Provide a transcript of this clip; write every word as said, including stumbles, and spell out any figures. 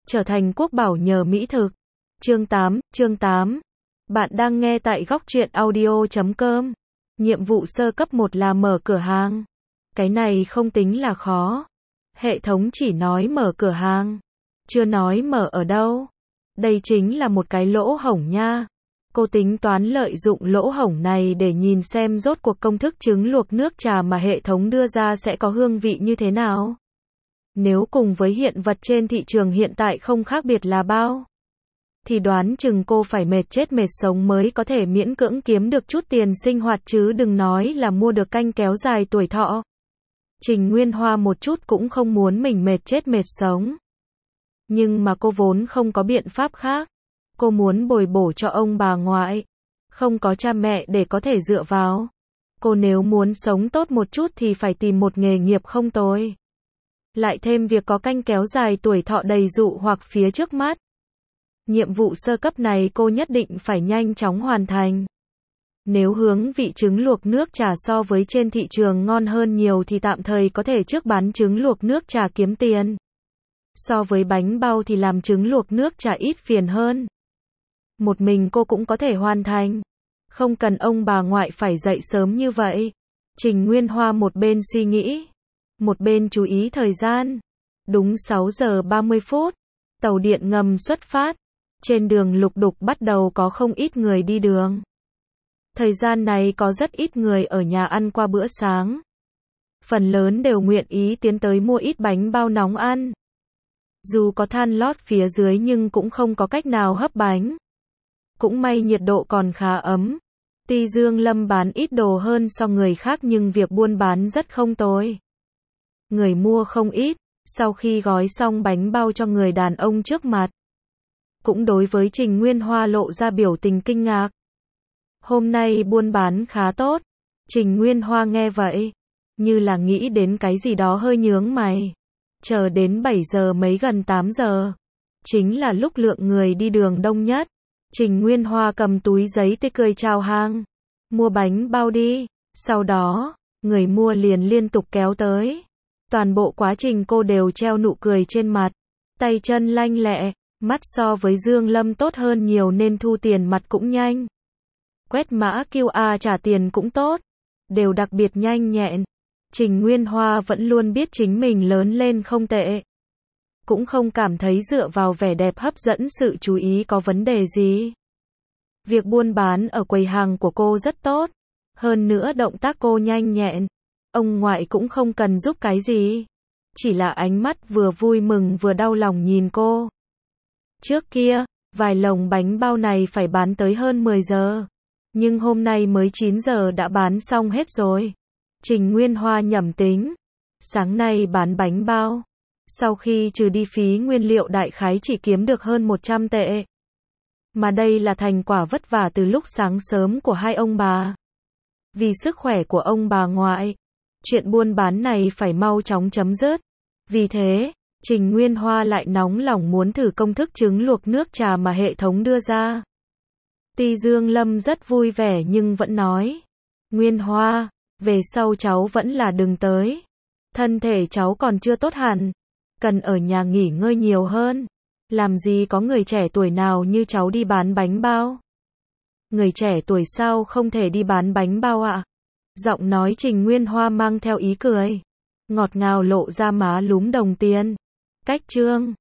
trở thành quốc bảo nhờ mỹ thực. Chương tám, chương tám. Bạn đang nghe tại góc truyện audio chấm com. Nhiệm vụ sơ cấp một là mở cửa hàng. Cái này không tính là khó. Hệ thống chỉ nói mở cửa hàng, chưa nói mở ở đâu. Đây chính là một cái lỗ hổng nha. Cô tính toán lợi dụng lỗ hổng này để nhìn xem rốt cuộc công thức trứng luộc nước trà mà hệ thống đưa ra sẽ có hương vị như thế nào. Nếu cùng với hiện vật trên thị trường hiện tại không khác biệt là bao, thì đoán chừng cô phải mệt chết mệt sống mới có thể miễn cưỡng kiếm được chút tiền sinh hoạt chứ đừng nói là mua được canh kéo dài tuổi thọ. Trình Nguyên Hoa một chút cũng không muốn mình mệt chết mệt sống. Nhưng mà cô vốn không có biện pháp khác. Cô muốn bồi bổ cho ông bà ngoại. Không có cha mẹ để có thể dựa vào. Cô nếu muốn sống tốt một chút thì phải tìm một nghề nghiệp không tồi. Lại thêm việc có canh kéo dài tuổi thọ đầy dụ hoặc phía trước mắt. Nhiệm vụ sơ cấp này cô nhất định phải nhanh chóng hoàn thành. Nếu hướng vị trứng luộc nước trà so với trên thị trường ngon hơn nhiều thì tạm thời có thể trước bán trứng luộc nước trà kiếm tiền. So với bánh bao thì làm trứng luộc nước trà ít phiền hơn. Một mình cô cũng có thể hoàn thành. Không cần ông bà ngoại phải dậy sớm như vậy. Trình Nguyên Hoa một bên suy nghĩ, một bên chú ý thời gian. Đúng sáu giờ ba mươi phút, tàu điện ngầm xuất phát. Trên đường lục đục bắt đầu có không ít người đi đường. Thời gian này có rất ít người ở nhà ăn qua bữa sáng. Phần lớn đều nguyện ý tiến tới mua ít bánh bao nóng ăn. Dù có than lót phía dưới nhưng cũng không có cách nào hấp bánh. Cũng may nhiệt độ còn khá ấm. Tuy Dương Lâm bán ít đồ hơn so người khác nhưng việc buôn bán rất không tồi. Người mua không ít, sau khi gói xong bánh bao cho người đàn ông trước mặt. Cũng đối với Trình Nguyên Hoa lộ ra biểu tình kinh ngạc. Hôm nay buôn bán khá tốt. Trình Nguyên Hoa nghe vậy, như là nghĩ đến cái gì đó hơi nhướng mày. Chờ đến bảy giờ mấy gần tám giờ. Chính là lúc lượng người đi đường đông nhất. Trình Nguyên Hoa cầm túi giấy tươi cười chào hàng. Mua bánh bao đi. Sau đó, người mua liền liên tục kéo tới. Toàn bộ quá trình cô đều treo nụ cười trên mặt. Tay chân lanh lẹ. Mắt so với Dương Lâm tốt hơn nhiều nên thu tiền mặt cũng nhanh. Quét mã quy rờ trả tiền cũng tốt. Đều đặc biệt nhanh nhẹn. Trình Nguyên Hoa vẫn luôn biết chính mình lớn lên không tệ. Cũng không cảm thấy dựa vào vẻ đẹp hấp dẫn sự chú ý có vấn đề gì. Việc buôn bán ở quầy hàng của cô rất tốt. Hơn nữa động tác cô nhanh nhẹn. Ông ngoại cũng không cần giúp cái gì. Chỉ là ánh mắt vừa vui mừng vừa đau lòng nhìn cô. Trước kia, vài lồng bánh bao này phải bán tới hơn mười giờ. Nhưng hôm nay mới chín giờ đã bán xong hết rồi. Trình Nguyên Hoa nhẩm tính. Sáng nay bán bánh bao. Sau khi trừ đi phí nguyên liệu đại khái chỉ kiếm được hơn một trăm tệ. Mà đây là thành quả vất vả từ lúc sáng sớm của hai ông bà. Vì sức khỏe của ông bà ngoại, chuyện buôn bán này phải mau chóng chấm dứt. Vì thế, Trình Nguyên Hoa lại nóng lòng muốn thử công thức trứng luộc nước trà mà hệ thống đưa ra. Tuy Dương Lâm rất vui vẻ nhưng vẫn nói. Nguyên Hoa, về sau cháu vẫn là đừng tới. Thân thể cháu còn chưa tốt hẳn. Cần ở nhà nghỉ ngơi nhiều hơn. Làm gì có người trẻ tuổi nào như cháu đi bán bánh bao. Người trẻ tuổi sao không thể đi bán bánh bao ạ? Giọng nói Trình Nguyên Hoa mang theo ý cười. Ngọt ngào lộ ra má lúm đồng tiền. Cách chương.